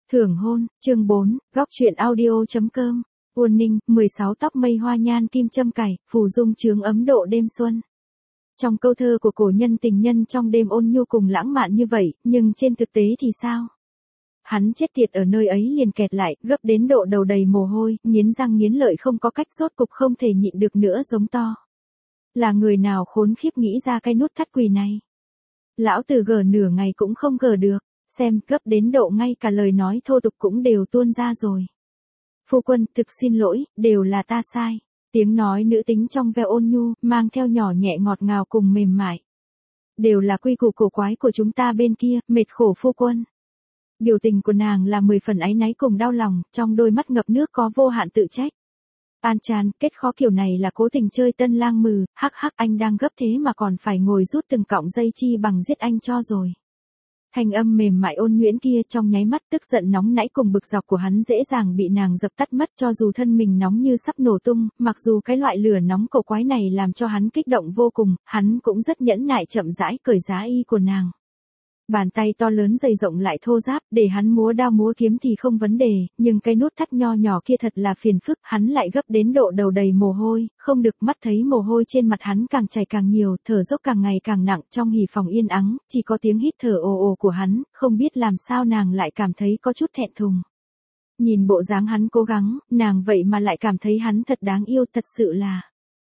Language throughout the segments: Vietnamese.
Thưởng hôn, chương 4, góc truyện audio.com. Uôn Ninh, 16 tóc mây hoa nhan kim châm cài, phù dung chướng ấm độ đêm xuân. Trong câu thơ của cổ nhân tình nhân trong đêm ôn nhu cùng lãng mạn như vậy, nhưng trên thực tế thì sao? Hắn chết tiệt ở nơi ấy liền kẹt lại, gấp đến độ đầu đầy mồ hôi, nghiến răng nghiến lợi không có cách, rốt cục không thể nhịn được nữa giống to. Là người nào khốn khiếp nghĩ ra cái nút thắt quỷ này? Lão tử gờ nửa ngày cũng không gờ được. Xem, gấp đến độ ngay cả lời nói thô tục cũng đều tuôn ra rồi. Phu quân, thực xin lỗi, đều là ta sai. Tiếng nói nữ tính trong veo ôn nhu, mang theo nhỏ nhẹ ngọt ngào cùng mềm mại. Đều là quy củ cổ quái của chúng ta bên kia, mệt khổ phu quân. Biểu tình của nàng là 10 phần áy náy cùng đau lòng, trong đôi mắt ngập nước có vô hạn tự trách. An Chan, kết khó kiểu này là cố tình chơi tân lang mừ, hắc hắc anh đang gấp thế mà còn phải ngồi rút từng cọng dây chi bằng giết anh cho rồi. Thanh âm mềm mại ôn nhuyễn kia trong nháy mắt tức giận nóng nãy cùng bực dọc của hắn dễ dàng bị nàng dập tắt mất, cho dù thân mình nóng như sắp nổ tung, mặc dù cái loại lửa nóng cổ quái này làm cho hắn kích động vô cùng, hắn cũng rất nhẫn nại chậm rãi cởi giá y của nàng. Bàn tay to lớn dày rộng lại thô ráp, để hắn múa đao múa kiếm thì không vấn đề, nhưng cái nút thắt nho nhỏ kia thật là phiền phức, hắn lại gấp đến độ đầu đầy mồ hôi, không được, mắt thấy mồ hôi trên mặt hắn càng chảy càng nhiều, thở dốc càng ngày càng nặng, trong hỉ phòng yên ắng, chỉ có tiếng hít thở ồ ồ của hắn, không biết làm sao nàng lại cảm thấy có chút thẹn thùng. Nhìn bộ dáng hắn cố gắng, nàng vậy mà lại cảm thấy hắn thật đáng yêu, thật sự là.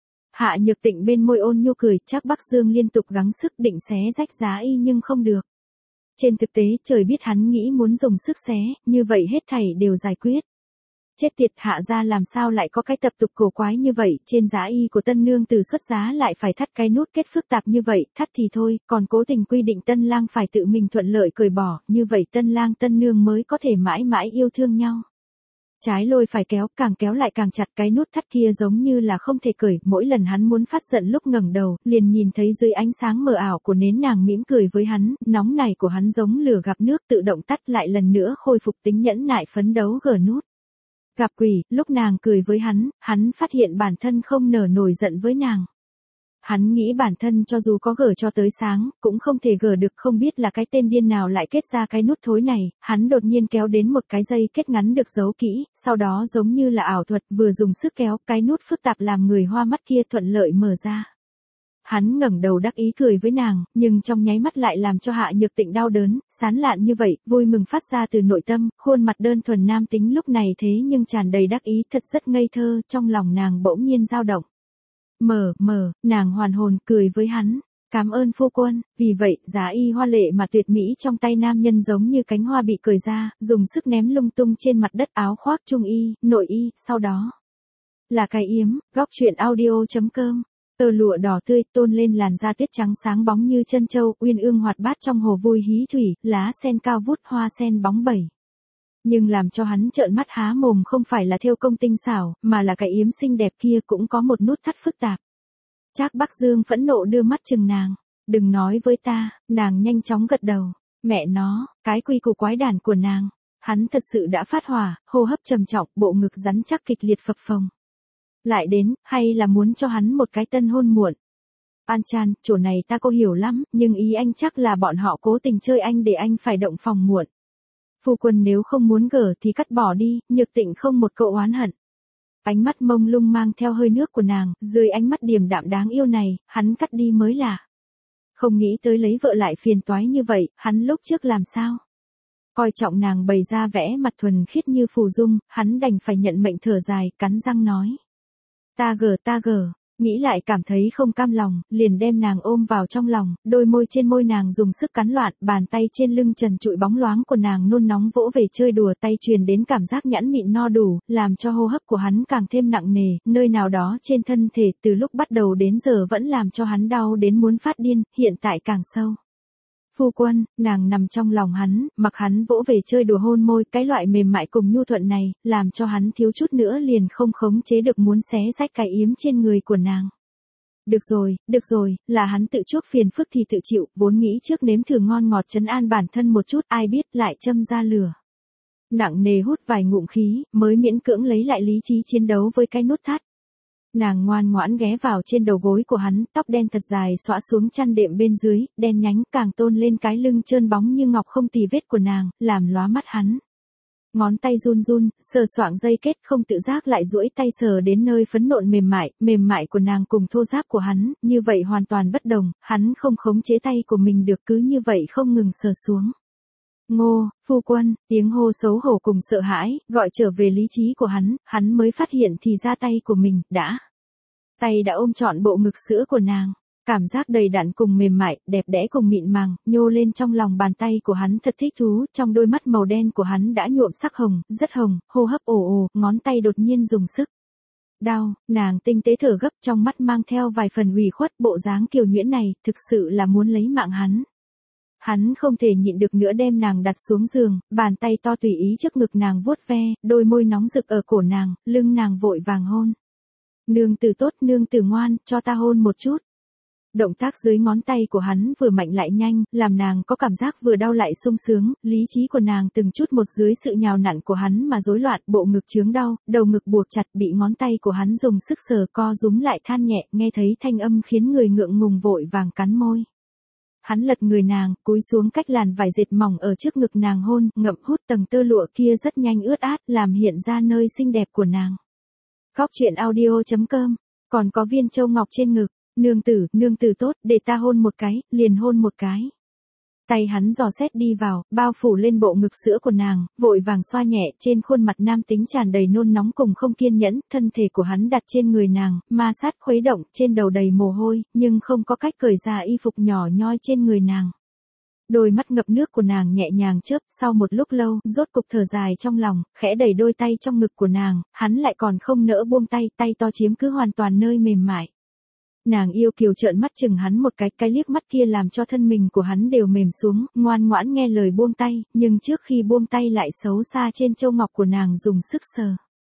Hạ Nhược Tịnh bên môi ôn nhu cười, Trác Bắc Dương liên tục gắng sức định xé rách giá y nhưng không được. Trên thực tế, trời biết hắn nghĩ muốn dùng sức xé, như vậy hết thảy đều giải quyết. Chết tiệt, Hạ gia làm sao lại có cái tập tục cổ quái như vậy, trên giá y của tân nương từ xuất giá lại phải thắt cái nút kết phức tạp như vậy, thắt thì thôi, còn cố tình quy định tân lang phải tự mình thuận lợi cởi bỏ, như vậy tân lang tân nương mới có thể mãi mãi yêu thương nhau. Trái lôi phải kéo, càng kéo lại càng chặt, cái nút thắt kia giống như là không thể cởi, mỗi lần hắn muốn phát giận lúc ngẩng đầu, liền nhìn thấy dưới ánh sáng mờ ảo của nến nàng mỉm cười với hắn, nóng này của hắn giống lửa gặp nước tự động tắt lại lần nữa khôi phục tính nhẫn nại phấn đấu gờ nút. Gặp quỷ, lúc nàng cười với hắn phát hiện bản thân không nở nổi giận với nàng. Hắn nghĩ bản thân cho dù có gở cho tới sáng, cũng không thể gở được, không biết là cái tên điên nào lại kết ra cái nút thối này, hắn đột nhiên kéo đến một cái dây kết ngắn được giấu kỹ, sau đó giống như là ảo thuật, vừa dùng sức kéo, cái nút phức tạp làm người hoa mắt kia thuận lợi mở ra. Hắn ngẩng đầu đắc ý cười với nàng, nhưng trong nháy mắt lại làm cho Hạ Nhược Tịnh đau đớn, sán lạn như vậy, vui mừng phát ra từ nội tâm, khuôn mặt đơn thuần nam tính lúc này thế nhưng tràn đầy đắc ý, thật rất ngây thơ, trong lòng nàng bỗng nhiên dao động. Nàng hoàn hồn cười với hắn, cảm ơn phu quân, vì vậy, giá y hoa lệ mà tuyệt mỹ trong tay nam nhân giống như cánh hoa bị cởi ra, dùng sức ném lung tung trên mặt đất, áo khoác trung y, nội y, sau đó là cái yếm, góc truyện audio.com. Tơ lụa đỏ tươi tôn lên làn da tuyết trắng sáng bóng như chân châu, uyên ương hoạt bát trong hồ vui hí thủy, lá sen cao vút, hoa sen bóng bẩy. Nhưng làm cho hắn trợn mắt há mồm không phải là thêu công tinh xảo, mà là cái yếm xinh đẹp kia cũng có một nút thắt phức tạp. Trác Bắc Dương phẫn nộ đưa mắt chừng nàng, đừng nói với ta, nàng nhanh chóng gật đầu, mẹ nó, cái quy củ quái đản của nàng, hắn thật sự đã phát hỏa, hô hấp trầm trọng, bộ ngực rắn chắc kịch liệt phập phồng. Lại đến, hay là muốn cho hắn một cái tân hôn muộn. An Chan, chỗ này ta có hiểu lắm, nhưng ý anh chắc là bọn họ cố tình chơi anh để anh phải động phòng muộn. Phu quân nếu không muốn gở thì cắt bỏ đi, Nhược Tịnh không một câu oán hận. Ánh mắt mông lung mang theo hơi nước của nàng, dưới ánh mắt điềm đạm đáng yêu này, hắn cắt đi mới lạ. Không nghĩ tới lấy vợ lại phiền toái như vậy, hắn lúc trước làm sao? Coi trọng nàng bày ra vẽ mặt thuần khiết như phù dung, hắn đành phải nhận mệnh thở dài, cắn răng nói. Ta gở, nghĩ lại cảm thấy không cam lòng, liền đem nàng ôm vào trong lòng, đôi môi trên môi nàng dùng sức cắn loạn, bàn tay trên lưng trần trụi bóng loáng của nàng nôn nóng vỗ về chơi đùa, tay truyền đến cảm giác nhẵn mịn no đủ, làm cho hô hấp của hắn càng thêm nặng nề, nơi nào đó trên thân thể từ lúc bắt đầu đến giờ vẫn làm cho hắn đau đến muốn phát điên, hiện tại càng sâu. Phu quân, nàng nằm trong lòng hắn, mặc hắn vỗ về chơi đùa hôn môi, cái loại mềm mại cùng nhu thuận này, làm cho hắn thiếu chút nữa liền không khống chế được muốn xé rách cái yếm trên người của nàng. Được rồi, là hắn tự chuốc phiền phức thì tự chịu, vốn nghĩ trước nếm thử ngon ngọt trấn an bản thân một chút, ai biết lại châm ra lửa. Nặng nề hút vài ngụm khí, mới miễn cưỡng lấy lại lý trí chiến đấu với cái nút thắt. Nàng ngoan ngoãn ghé vào trên đầu gối của hắn, tóc đen thật dài xõa xuống chăn đệm bên dưới, đen nhánh càng tôn lên cái lưng trơn bóng như ngọc không tì vết của nàng, làm lóa mắt hắn. Ngón tay run run, sờ soạng dây kết không tự giác lại duỗi tay sờ đến nơi phấn nộn mềm mại của nàng cùng thô ráp của hắn, như vậy hoàn toàn bất đồng, hắn không khống chế tay của mình được cứ như vậy không ngừng sờ xuống. Ngô, phu quân, tiếng hô xấu hổ cùng sợ hãi, gọi trở về lý trí của hắn mới phát hiện thì ra tay của mình, tay đã ôm trọn bộ ngực sữa của nàng. Cảm giác đầy đặn cùng mềm mại, đẹp đẽ cùng mịn màng, nhô lên trong lòng bàn tay của hắn thật thích thú, trong đôi mắt màu đen của hắn đã nhuộm sắc hồng, rất hồng, hô hấp ồ ồ, ngón tay đột nhiên dùng sức. Đau, nàng tinh tế thở gấp trong mắt mang theo vài phần ủy khuất, bộ dáng kiều nhuyễn này, thực sự là muốn lấy mạng hắn. Hắn không thể nhịn được nữa đem nàng đặt xuống giường, bàn tay to tùy ý trước ngực nàng vuốt ve, đôi môi nóng rực ở cổ nàng, lưng nàng vội vàng hôn. Nương tử tốt, nương tử ngoan, cho ta hôn một chút. Động tác dưới ngón tay của hắn vừa mạnh lại nhanh, làm nàng có cảm giác vừa đau lại sung sướng, lý trí của nàng từng chút một dưới sự nhào nặn của hắn mà rối loạn, bộ ngực chướng đau, đầu ngực buộc chặt bị ngón tay của hắn dùng sức sờ co rúm lại than nhẹ, nghe thấy thanh âm khiến người ngượng ngùng vội vàng cắn môi. Hắn lật người nàng, cúi xuống cách làn vải dệt mỏng ở trước ngực nàng hôn, ngậm hút tầng tơ lụa kia rất nhanh ướt át, làm hiện ra nơi xinh đẹp của nàng. Góc truyện audio.com, còn có viên châu ngọc trên ngực. Nương tử tốt, để ta hôn một cái, liền hôn một cái. Tay hắn dò xét đi vào, bao phủ lên bộ ngực sữa của nàng, vội vàng xoa nhẹ trên khuôn mặt nam tính tràn đầy nôn nóng cùng không kiên nhẫn, thân thể của hắn đặt trên người nàng, ma sát khuấy động, trên đầu đầy mồ hôi, nhưng không có cách cởi ra y phục nhỏ nhoi trên người nàng. Đôi mắt ngập nước của nàng nhẹ nhàng chớp, sau một lúc lâu, rốt cục thở dài trong lòng, khẽ đẩy đôi tay trong ngực của nàng, hắn lại còn không nỡ buông tay, tay to chiếm cứ hoàn toàn nơi mềm mại. Nàng yêu kiều trợn mắt chừng hắn một cái liếc mắt kia làm cho thân mình của hắn đều mềm xuống, ngoan ngoãn nghe lời buông tay, nhưng trước khi buông tay lại xấu xa trên châu ngọc của nàng dùng sức sờ.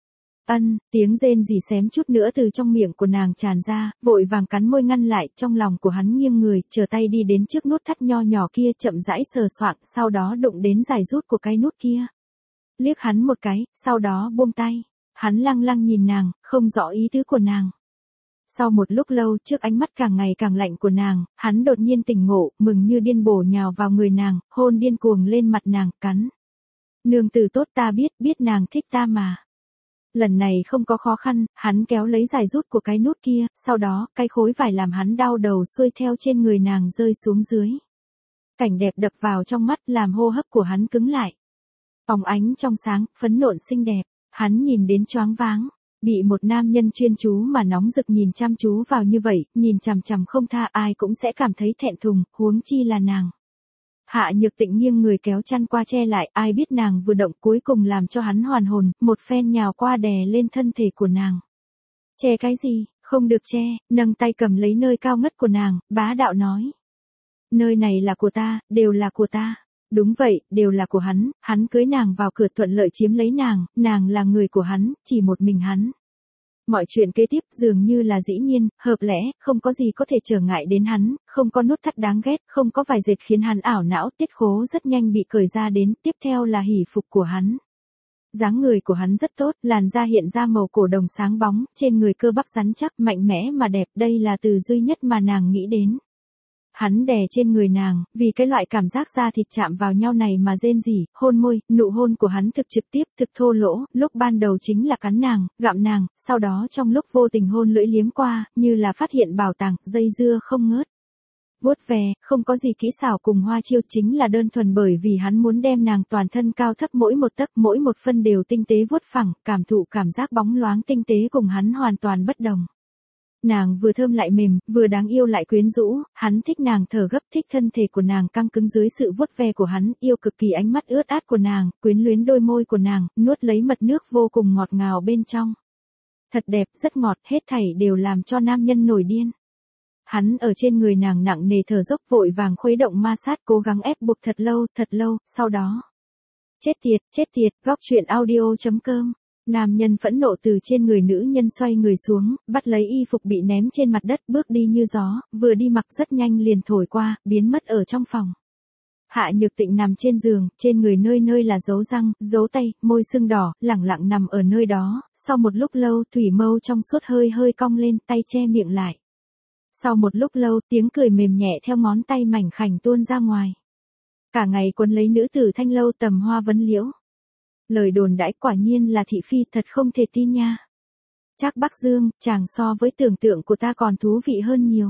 Tiếng rên rỉ xém chút nữa từ trong miệng của nàng tràn ra, vội vàng cắn môi ngăn lại, trong lòng của hắn nghiêng người, chờ tay đi đến trước nút thắt nho nhỏ kia chậm rãi sờ soạng, sau đó đụng đến giải rút của cái nút kia. Liếc hắn một cái, sau đó buông tay, hắn lăng lăng nhìn nàng, không rõ ý tứ của nàng. Sau một lúc lâu trước ánh mắt càng ngày càng lạnh của nàng, hắn đột nhiên tỉnh ngộ, mừng như điên bổ nhào vào người nàng, hôn điên cuồng lên mặt nàng, cắn. Nương tử tốt ta biết nàng thích ta mà. Lần này không có khó khăn, hắn kéo lấy giải rút của cái nút kia, sau đó, cái khối vải làm hắn đau đầu xuôi theo trên người nàng rơi xuống dưới. Cảnh đẹp đập vào trong mắt làm hô hấp của hắn cứng lại. Phóng ánh trong sáng, phấn nộn xinh đẹp, hắn nhìn đến choáng váng. Bị một nam nhân chuyên chú mà nóng rực nhìn chăm chú vào như vậy, nhìn chằm chằm không tha ai cũng sẽ cảm thấy thẹn thùng, huống chi là nàng. Hạ Nhược Tịnh nghiêng người kéo chăn qua che lại, ai biết nàng vừa động cuối cùng làm cho hắn hoàn hồn, một phen nhào qua đè lên thân thể của nàng. Che cái gì, không được che, nâng tay cầm lấy nơi cao ngất của nàng, bá đạo nói. Nơi này là của ta, đều là của ta. Đúng vậy, đều là của hắn cưới nàng vào cửa thuận lợi chiếm lấy nàng là người của hắn, chỉ một mình hắn. Mọi chuyện kế tiếp dường như là dĩ nhiên, hợp lẽ, không có gì có thể trở ngại đến hắn, không có nút thắt đáng ghét, không có vài dệt khiến hắn ảo não, tiết khố rất nhanh bị cởi ra đến, tiếp theo là hỉ phục của hắn. Dáng người của hắn rất tốt, làn da hiện ra màu cổ đồng sáng bóng, trên người cơ bắp rắn chắc, mạnh mẽ mà đẹp, đây là từ duy nhất mà nàng nghĩ đến. Hắn đè trên người nàng, vì cái loại cảm giác da thịt chạm vào nhau này mà rên rỉ, hôn môi, nụ hôn của hắn thực trực tiếp, thực thô lỗ, lúc ban đầu chính là cắn nàng, gặm nàng, sau đó trong lúc vô tình hôn lưỡi liếm qua, như là phát hiện bảo tàng, dây dưa không ngớt. Vuốt về, không có gì kỹ xảo cùng hoa chiêu, chính là đơn thuần bởi vì hắn muốn đem nàng toàn thân cao thấp mỗi một tấc mỗi một phân đều tinh tế vuốt phẳng, cảm thụ cảm giác bóng loáng tinh tế cùng hắn hoàn toàn bất đồng. Nàng vừa thơm lại mềm, vừa đáng yêu lại quyến rũ, hắn thích nàng thở gấp, thích thân thể của nàng căng cứng dưới sự vuốt ve của hắn, yêu cực kỳ ánh mắt ướt át của nàng, quyến luyến đôi môi của nàng, nuốt lấy mật nước vô cùng ngọt ngào bên trong. Thật đẹp, rất ngọt, hết thảy đều làm cho nam nhân nổi điên. Hắn ở trên người nàng nặng nề thở dốc vội vàng khuấy động ma sát cố gắng ép buộc thật lâu, sau đó. Chết tiệt, góc truyện audio.com. Nam nhân phẫn nộ từ trên người nữ nhân xoay người xuống, bắt lấy y phục bị ném trên mặt đất, bước đi như gió, vừa đi mặc rất nhanh liền thổi qua, biến mất ở trong phòng. Hạ Nhược Tịnh nằm trên giường, trên người nơi nơi là dấu răng, dấu tay, môi sưng đỏ, lẳng lặng nằm ở nơi đó, sau một lúc lâu, thủy mâu trong suốt hơi cong lên, tay che miệng lại. Sau một lúc lâu, tiếng cười mềm nhẹ theo ngón tay mảnh khảnh tuôn ra ngoài. Cả ngày quấn lấy nữ tử thanh lâu tầm hoa vấn liễu. Lời đồn đãi quả nhiên là thị phi, thật không thể tin nha. Trác Bắc Dương, chàng so với tưởng tượng của ta còn thú vị hơn nhiều.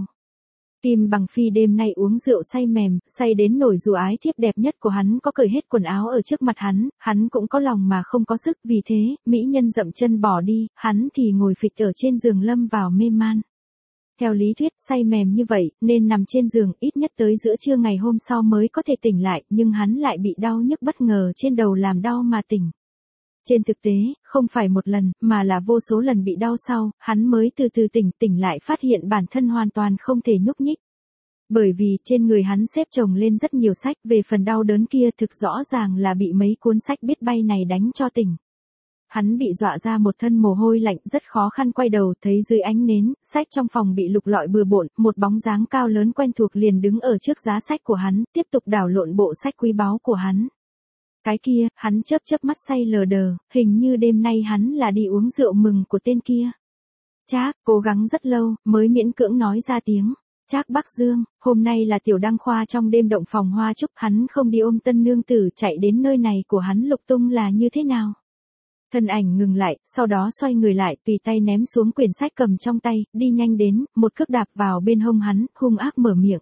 Kim Bằng Phi đêm nay uống rượu say mềm, say đến nổi dù ái thiếp đẹp nhất của hắn có cởi hết quần áo ở trước mặt hắn cũng có lòng mà không có sức, vì thế, mỹ nhân dậm chân bỏ đi, hắn thì ngồi phịch ở trên giường lâm vào mê man. Theo lý thuyết, say mềm như vậy, nên nằm trên giường ít nhất tới giữa trưa ngày hôm sau mới có thể tỉnh lại, nhưng hắn lại bị đau nhức bất ngờ trên đầu làm đau mà tỉnh. Trên thực tế, không phải một lần, mà là vô số lần bị đau sau, hắn mới từ từ tỉnh lại phát hiện bản thân hoàn toàn không thể nhúc nhích. Bởi vì trên người hắn xếp chồng lên rất nhiều sách, về phần đau đớn kia thực rõ ràng là bị mấy cuốn sách biết bay này đánh cho tỉnh. Hắn bị dọa ra một thân mồ hôi lạnh, rất khó khăn quay đầu, thấy dưới ánh nến, sách trong phòng bị lục lọi bừa bộn, một bóng dáng cao lớn quen thuộc liền đứng ở trước giá sách của hắn, tiếp tục đảo lộn bộ sách quý báu của hắn. Cái kia, hắn chớp mắt say lờ đờ, hình như đêm nay hắn là đi uống rượu mừng của tên kia. Trác, cố gắng rất lâu, mới miễn cưỡng nói ra tiếng. Trác Bắc Dương, hôm nay là tiểu đăng khoa trong đêm động phòng hoa chúc, hắn không đi ôm tân nương tử, chạy đến nơi này của hắn lục tung là như thế nào? Thân ảnh ngừng lại, sau đó xoay người lại, tùy tay ném xuống quyển sách cầm trong tay, đi nhanh đến, một cước đạp vào bên hông hắn, hung ác mở miệng.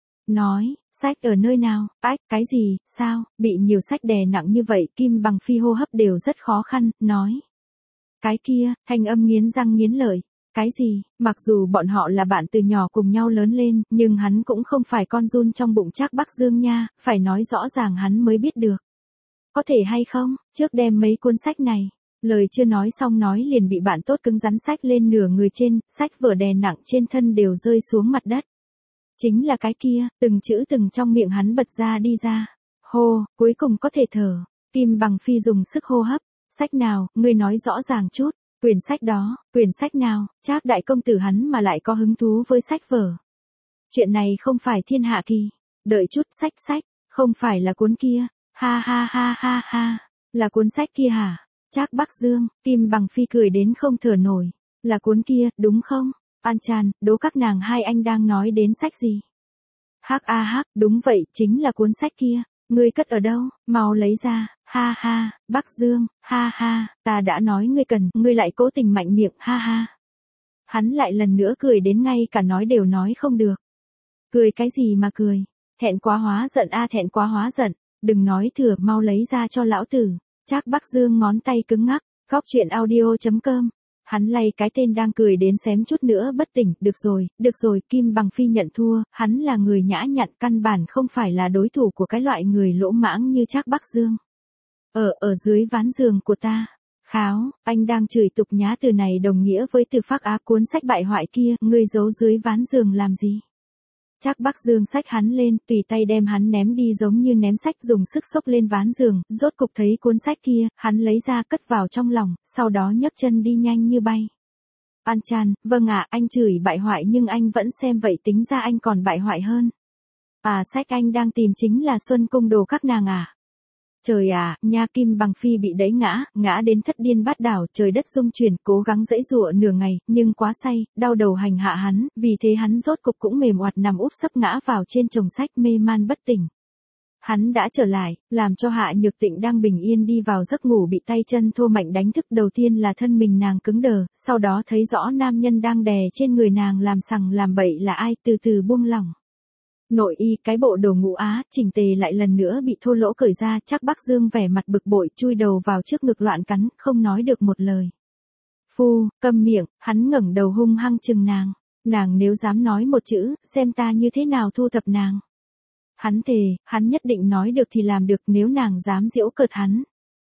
Nói, sách ở nơi nào? Ách, cái gì, sao? Bị nhiều sách đè nặng như vậy, Kim Bằng Phi hô hấp đều rất khó khăn, nói. Cái kia, thanh âm nghiến răng nghiến lợi. Cái gì? Mặc dù bọn họ là bạn từ nhỏ cùng nhau lớn lên, nhưng hắn cũng không phải con giun trong bụng Trác Bắc Dương nha, phải nói rõ ràng hắn mới biết được. Có thể hay không, trước đem mấy cuốn sách này. Lời chưa nói xong nói liền bị bạn tốt cứng rắn sách lên nửa người trên, sách vở đè nặng trên thân đều rơi xuống mặt đất. Chính là cái kia, từng chữ từng trong miệng hắn bật ra đi ra. Hô, cuối cùng có thể thở. Kim Bằng Phi dùng sức hô hấp. Sách nào, ngươi nói rõ ràng chút. Quyển sách nào, Trác đại công tử hắn mà lại có hứng thú với sách vở. Chuyện này không phải thiên hạ kỳ. Đợi chút, sách, không phải là cuốn kia. Ha, là cuốn sách kia hả? Trác Bắc Dương, Kim Bằng Phi cười đến không thở nổi. Là cuốn kia, đúng không? An Chan, đố các nàng hai anh đang nói đến sách gì? Hắc, đúng vậy, chính là cuốn sách kia. Ngươi cất ở đâu, mau lấy ra, ha, Bắc Dương, ha, ta đã nói ngươi cần, ngươi lại cố tình mạnh miệng, ha. Hắn lại lần nữa cười đến ngay cả nói đều nói không được. Cười cái gì mà cười, thẹn quá hóa giận thẹn quá hóa giận, đừng nói thừa, mau lấy ra cho lão tử. Trác Bắc Dương ngón tay cứng ngắc, góc chuyện audio.com. Hắn lay cái tên đang cười đến xém chút nữa bất tỉnh, được rồi, Kim Bằng Phi nhận thua, hắn là người nhã nhặn, căn bản không phải là đối thủ của cái loại người lỗ mãng như Trác Bắc Dương. Ở dưới ván giường của ta. Kháo, anh đang chửi tục nhá, từ này đồng nghĩa với từ phác áp cuốn sách bại hoại kia, ngươi giấu dưới ván giường làm gì? Trác Bắc Dương xách hắn lên, tùy tay đem hắn ném đi giống như ném sách, dùng sức xốc lên ván giường, rốt cục thấy cuốn sách kia, hắn lấy ra cất vào trong lòng, sau đó nhấc chân đi nhanh như bay. An Chan, vâng ạ, anh chửi bại hoại nhưng anh vẫn xem vậy, tính ra anh còn bại hoại hơn. Sách anh đang tìm chính là Xuân Cung đồ các nàng à? Trời nha, Kim Bằng Phi bị đẩy ngã đến thất điên bát đảo, trời đất rung chuyển, cố gắng giãy giụa nửa ngày, nhưng quá say, đau đầu hành hạ hắn, vì thế hắn rốt cục cũng mềm oặt nằm úp sấp ngã vào trên chồng sách, mê man bất tỉnh. Hắn đã trở lại, làm cho Hạ Nhược Tịnh đang bình yên đi vào giấc ngủ bị tay chân thô mạnh đánh thức, đầu tiên là thân mình nàng cứng đờ, sau đó thấy rõ nam nhân đang đè trên người nàng làm sằng làm bậy là ai, từ từ buông lỏng. Nội y, cái bộ đồ ngũ á, chỉnh tề lại lần nữa bị thô lỗ cởi ra, Trác Bắc Dương vẻ mặt bực bội, chui đầu vào trước ngực loạn cắn, không nói được một lời. Phu, câm miệng, hắn ngẩng đầu hung hăng chừng nàng nếu dám nói một chữ, xem ta như thế nào thu thập nàng. Hắn thề, hắn nhất định nói được thì làm được, nếu nàng dám giễu cợt hắn.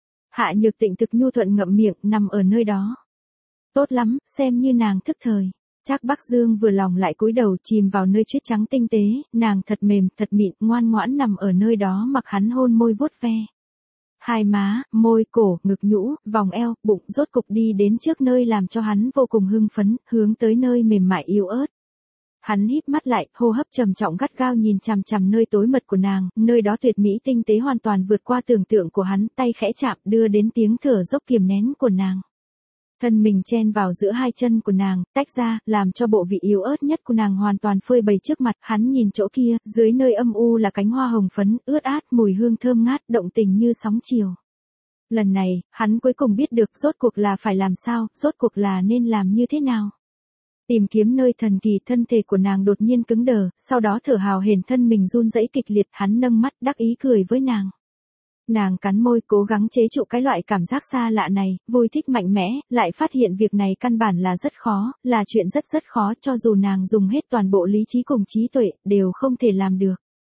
Hạ Nhược Tịnh thực nhu thuận ngậm miệng, nằm ở nơi đó. Tốt lắm, xem như nàng thức thời. Trác Bắc Dương vừa lòng lại cúi đầu chìm vào nơi tuyết trắng tinh tế, nàng thật mềm, thật mịn, ngoan ngoãn nằm ở nơi đó mặc hắn hôn môi vuốt ve. Hai má, môi, cổ, ngực nhũ, vòng eo, bụng, rốt cục đi đến trước nơi làm cho hắn vô cùng hưng phấn, hướng tới nơi mềm mại yếu ớt. Hắn híp mắt lại, hô hấp trầm trọng gắt gao nhìn chằm chằm nơi tối mật của nàng, nơi đó tuyệt mỹ tinh tế hoàn toàn vượt qua tưởng tượng của hắn, tay khẽ chạm đưa đến tiếng thở dốc kiềm nén của nàng. Thân mình chen vào giữa hai chân của nàng, tách ra, làm cho bộ vị yếu ớt nhất của nàng hoàn toàn phơi bày trước mặt, hắn nhìn chỗ kia, dưới nơi âm u là cánh hoa hồng phấn, ướt át, mùi hương thơm ngát, động tình như sóng chiều. Lần này, hắn cuối cùng biết được rốt cuộc là phải làm sao, rốt cuộc là nên làm như thế nào. Tìm kiếm nơi thần kỳ, thân thể của nàng đột nhiên cứng đờ, sau đó thở hào hển, thân mình run rẩy kịch liệt, hắn nâng mắt đắc ý cười với nàng. Nàng cắn môi cố gắng chế trụ cái loại cảm giác xa lạ này, vui thích mạnh mẽ, lại phát hiện việc này căn bản là rất khó, là chuyện rất khó, cho dù nàng dùng hết toàn bộ lý trí cùng trí tuệ, đều không thể làm được.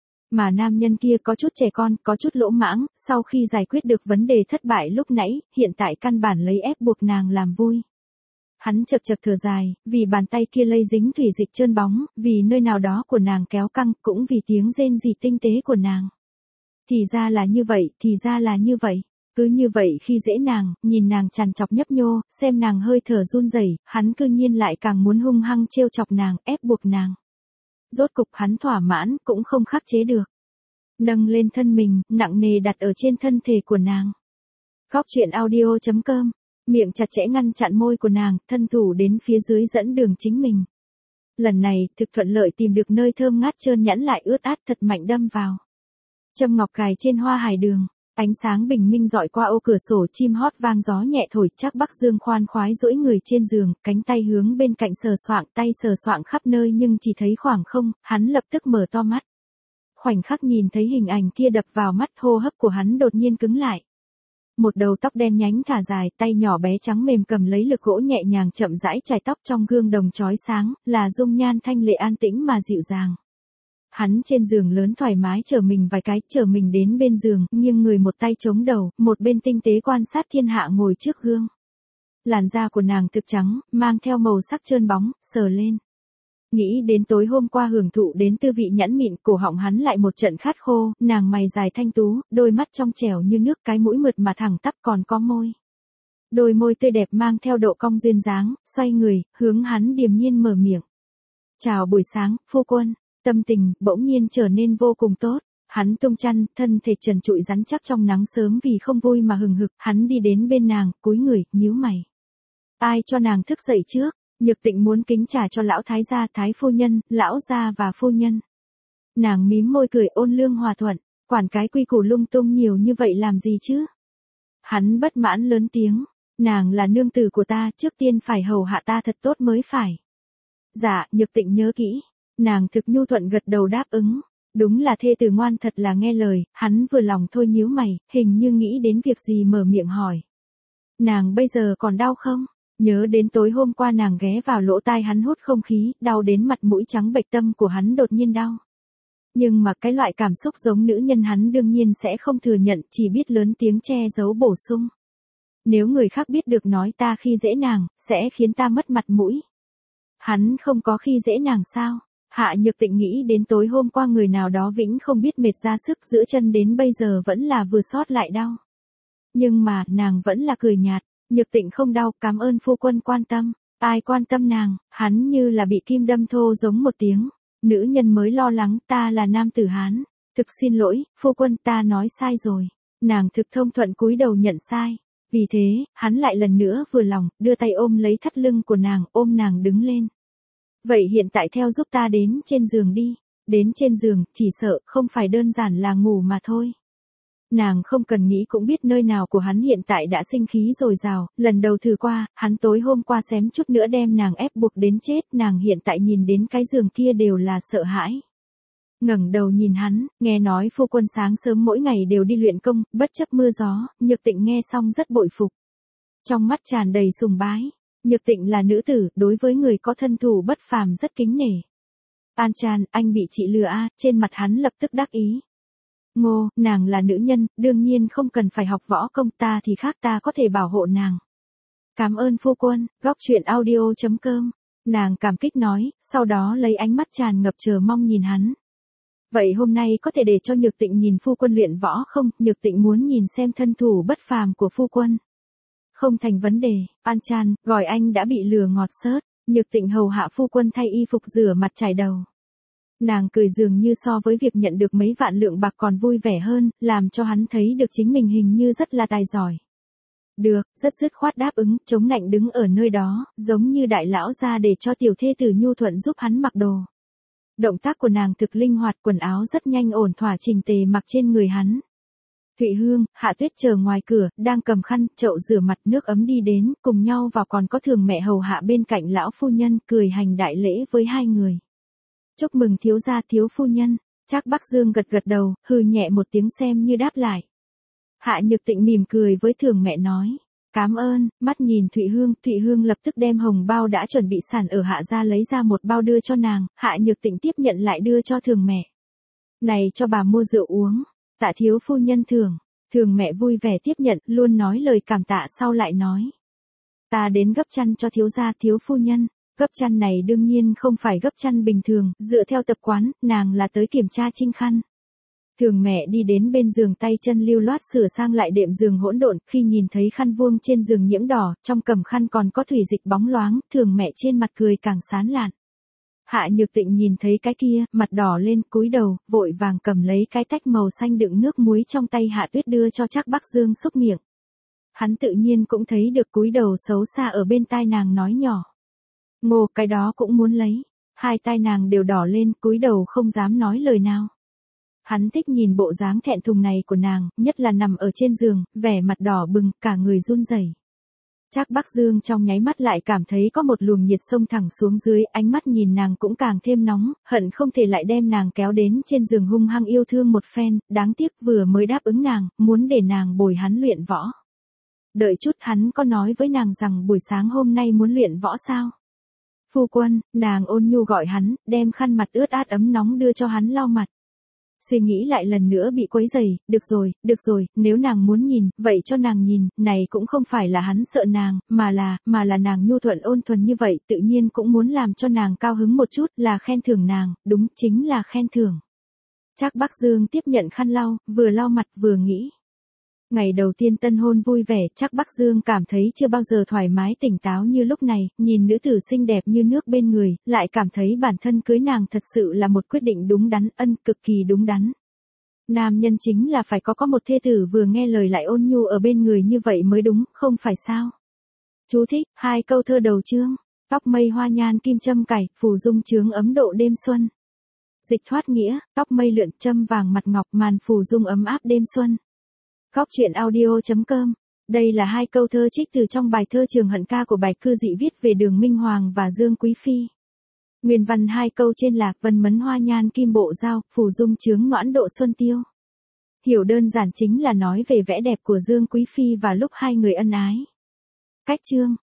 Mà nam nhân kia có chút trẻ con, có chút lỗ mãng, sau khi giải quyết được vấn đề thất bại lúc nãy, hiện tại căn bản lấy ép buộc nàng làm vui. Hắn chật thở dài, vì bàn tay kia lây dính thủy dịch trơn bóng, vì nơi nào đó của nàng kéo căng, cũng vì tiếng rên rỉ tinh tế của nàng. Thì ra là như vậy, thì ra là như vậy. Cứ như vậy khi dễ nàng, nhìn nàng trằn trọc nhấp nhô, xem nàng hơi thở run rẩy, hắn cư nhiên lại càng muốn hung hăng trêu chọc nàng, ép buộc nàng. Rốt cục hắn thỏa mãn, cũng không khắc chế được. Nâng lên thân mình, nặng nề đặt ở trên thân thể của nàng. Góc truyện audio.com, miệng chặt chẽ ngăn chặn môi của nàng, thân thủ đến phía dưới dẫn đường chính mình. Lần này, thực thuận lợi tìm được nơi thơm ngát trơn nhẵn lại ướt át thật mạnh đâm vào. Châm ngọc cài trên hoa hải đường, ánh sáng bình minh dọi qua ô cửa sổ, chim hót vang gió nhẹ thổi, Trác Bắc Dương khoan khoái duỗi người trên giường, cánh tay hướng bên cạnh sờ soạng, tay sờ soạng khắp nơi nhưng chỉ thấy khoảng không, hắn lập tức mở to mắt. Khoảnh khắc nhìn thấy hình ảnh kia đập vào mắt, hô hấp của hắn đột nhiên cứng lại. Một đầu tóc đen nhánh thả dài, tay nhỏ bé trắng mềm cầm lấy lực gỗ nhẹ nhàng chậm rãi chải tóc, trong gương đồng chói sáng, là dung nhan thanh lệ an tĩnh mà dịu dàng. Hắn trên giường lớn thoải mái trở mình vài cái, trở mình đến bên giường, nghiêng người một tay chống đầu, một bên tinh tế quan sát thiên hạ ngồi trước gương. Làn da của nàng thực trắng, mang theo màu sắc trơn bóng, sờ lên. Nghĩ đến tối hôm qua hưởng thụ đến tư vị nhẫn mịn, cổ họng hắn lại một trận khát khô, nàng mày dài thanh tú, đôi mắt trong trẻo như nước, cái mũi mượt mà thẳng tắp còn có môi. Đôi môi tươi đẹp mang theo độ cong duyên dáng, xoay người, hướng hắn điềm nhiên mở miệng. Chào buổi sáng, phu quân. Tâm tình, bỗng nhiên trở nên vô cùng tốt. Hắn tung chăn, thân thể trần trụi rắn chắc trong nắng sớm vì không vui mà hừng hực, hắn đi đến bên nàng, cúi người, nhíu mày. Ai cho nàng thức dậy trước? Nhược Tịnh muốn kính trà cho lão thái gia, thái phu nhân, lão gia và phu nhân. Nàng mím môi cười ôn lương hòa thuận, quản cái quy củ lung tung nhiều như vậy làm gì chứ? Hắn bất mãn lớn tiếng, nàng là nương tử của ta, trước tiên phải hầu hạ ta thật tốt mới phải. Dạ, Nhược Tịnh nhớ kỹ. Nàng thực nhu thuận gật đầu đáp ứng. Đúng là thê tử ngoan thật là nghe lời, hắn vừa lòng thôi nhíu mày, hình như nghĩ đến việc gì mở miệng hỏi. Nàng bây giờ còn đau không? Nhớ đến tối hôm qua nàng ghé vào lỗ tai hắn hút không khí, đau đến mặt mũi trắng bệch, tâm của hắn đột nhiên đau. Nhưng mà cái loại cảm xúc giống nữ nhân hắn đương nhiên sẽ không thừa nhận, chỉ biết lớn tiếng che giấu bổ sung. Nếu người khác biết được nói ta khi dễ nàng, sẽ khiến ta mất mặt mũi. Hắn không có khi dễ nàng sao? Hạ Nhược Tịnh nghĩ đến tối hôm qua người nào đó vĩnh không biết mệt ra sức giữa chân đến bây giờ vẫn là vừa sót lại đau. Nhưng mà, nàng vẫn là cười nhạt, Nhược Tịnh không đau, cảm ơn phu quân quan tâm. Ai quan tâm nàng, hắn như là bị kim đâm thô giống một tiếng. Nữ nhân mới lo lắng, ta là nam tử Hán. Thực xin lỗi, phu quân ta nói sai rồi. Nàng thực thông thuận cúi đầu nhận sai. Vì thế, hắn lại lần nữa vừa lòng, đưa tay ôm lấy thắt lưng của nàng, ôm nàng đứng lên. Vậy hiện tại theo giúp ta đến trên giường đi. Đến trên giường, chỉ sợ không phải đơn giản là ngủ mà thôi. Nàng không cần nghĩ cũng biết nơi nào của hắn hiện tại đã sinh khí dồi dào, lần đầu thử qua, hắn tối hôm qua xém chút nữa đem nàng ép buộc đến chết, nàng hiện tại nhìn đến cái giường kia đều là sợ hãi. Ngẩng đầu nhìn hắn, nghe nói phu quân sáng sớm mỗi ngày đều đi luyện công, bất chấp mưa gió, Nhược Tịnh nghe xong rất bội phục. Trong mắt tràn đầy sùng bái. Nhược Tịnh là nữ tử, đối với người có thân thủ bất phàm rất kính nể. An Chan, anh bị chị lừa à, trên mặt hắn lập tức đắc ý. Ngô, nàng là nữ nhân, đương nhiên không cần phải học võ công, ta thì khác, ta có thể bảo hộ nàng. Cảm ơn phu quân, góc truyện audio.com. Nàng cảm kích nói, sau đó lấy ánh mắt tràn ngập chờ mong nhìn hắn. Vậy hôm nay có thể để cho Nhược Tịnh nhìn phu quân luyện võ không? Nhược Tịnh muốn nhìn xem thân thủ bất phàm của phu quân. Không thành vấn đề, An Chan, gọi anh đã bị lừa ngọt xớt. Nhược Tịnh hầu hạ phu quân thay y phục rửa mặt chải đầu. Nàng cười dường như so với việc nhận được mấy vạn lượng bạc còn vui vẻ hơn, làm cho hắn thấy được chính mình hình như rất là tài giỏi. Được, rất dứt khoát đáp ứng, chống nạnh đứng ở nơi đó, giống như đại lão ra để cho tiểu thê tử nhu thuận giúp hắn mặc đồ. Động tác của nàng thực linh hoạt, quần áo rất nhanh ổn thỏa chỉnh tề mặc trên người hắn. Thụy Hương, Hạ Tuyết chờ ngoài cửa, đang cầm khăn, chậu rửa mặt nước ấm đi đến, cùng nhau vào còn có Thường mẹ hầu hạ bên cạnh lão phu nhân, cười hành đại lễ với hai người. Chúc mừng thiếu gia thiếu phu nhân. Trác Bắc Dương gật gật đầu, hừ nhẹ một tiếng xem như đáp lại. Hạ Nhược Tịnh mỉm cười với Thường mẹ nói. Cám ơn, mắt nhìn Thụy Hương lập tức đem hồng bao đã chuẩn bị sẵn ở Hạ ra lấy ra một bao đưa cho nàng, Hạ Nhược Tịnh tiếp nhận lại đưa cho Thường mẹ. Này cho bà mua rượu uống, tạ thiếu phu nhân thưởng. Thường mẹ vui vẻ tiếp nhận, luôn nói lời cảm tạ sau lại nói. Ta đến gấp chăn cho thiếu gia thiếu phu nhân. Gấp chăn này đương nhiên không phải gấp chăn bình thường, dựa theo tập quán, nàng là tới kiểm tra trinh khăn. Thường mẹ đi đến bên giường tay chân lưu loát sửa sang lại đệm giường hỗn độn, khi nhìn thấy khăn vuông trên giường nhiễm đỏ, trong cầm khăn còn có thủy dịch bóng loáng, thường mẹ trên mặt cười càng sán lạn. Hạ Nhược Tịnh nhìn thấy cái kia, mặt đỏ lên, cúi đầu, vội vàng cầm lấy cái tách màu xanh đựng nước muối trong tay Hạ Tuyết đưa cho Trác Bắc Dương xúc miệng. Hắn tự nhiên cũng thấy được cúi đầu xấu xa ở bên tai nàng nói nhỏ. Ngô, cái đó cũng muốn lấy. Hai tai nàng đều đỏ lên, cúi đầu không dám nói lời nào. Hắn thích nhìn bộ dáng thẹn thùng này của nàng, nhất là nằm ở trên giường, vẻ mặt đỏ bừng, cả người run rẩy. Trác Bắc Dương trong nháy mắt lại cảm thấy có một luồng nhiệt xông thẳng xuống dưới, ánh mắt nhìn nàng cũng càng thêm nóng, hận không thể lại đem nàng kéo đến trên giường hung hăng yêu thương một phen, đáng tiếc vừa mới đáp ứng nàng, muốn để nàng bồi hắn luyện võ. Đợi chút hắn có nói với nàng rằng buổi sáng hôm nay muốn luyện võ sao? Phu quân, nàng ôn nhu gọi hắn, đem khăn mặt ướt át ấm nóng đưa cho hắn lau mặt. Suy nghĩ lại lần nữa bị quấy rầy, được rồi, nếu nàng muốn nhìn, vậy cho nàng nhìn, này cũng không phải là hắn sợ nàng, mà là nàng nhu thuận ôn thuần như vậy, tự nhiên cũng muốn làm cho nàng cao hứng một chút, là khen thưởng nàng, đúng, chính là khen thưởng. Trác Bắc Dương tiếp nhận khăn lau, vừa lau mặt vừa nghĩ. Ngày đầu tiên tân hôn vui vẻ, Trác Bắc Dương cảm thấy chưa bao giờ thoải mái tỉnh táo như lúc này, nhìn nữ tử xinh đẹp như nước bên người, lại cảm thấy bản thân cưới nàng thật sự là một quyết định đúng đắn, cực kỳ đúng đắn. Nam nhân chính là phải có một thê tử vừa nghe lời lại ôn nhu ở bên người như vậy mới đúng, không phải sao? Chú thích, 2 câu thơ đầu chương. Tóc mây hoa nhan kim châm cài, phù dung chướng ấm độ đêm xuân. Dịch thoát nghĩa, tóc mây lượn châm vàng mặt ngọc màn phù dung ấm áp đêm xuân. Góc truyện audio.com. Đây là 2 câu thơ trích từ trong bài thơ Trường Hận Ca của Bạch Cư Dị viết về Đường Minh Hoàng và Dương Quý Phi. Nguyên văn 2 câu trên là vân mấn hoa nhan kim bộ giao, phù dung chướng noãn độ xuân tiêu. Hiểu đơn giản chính là nói về vẻ đẹp của Dương Quý Phi và lúc hai người ân ái. Cách chương.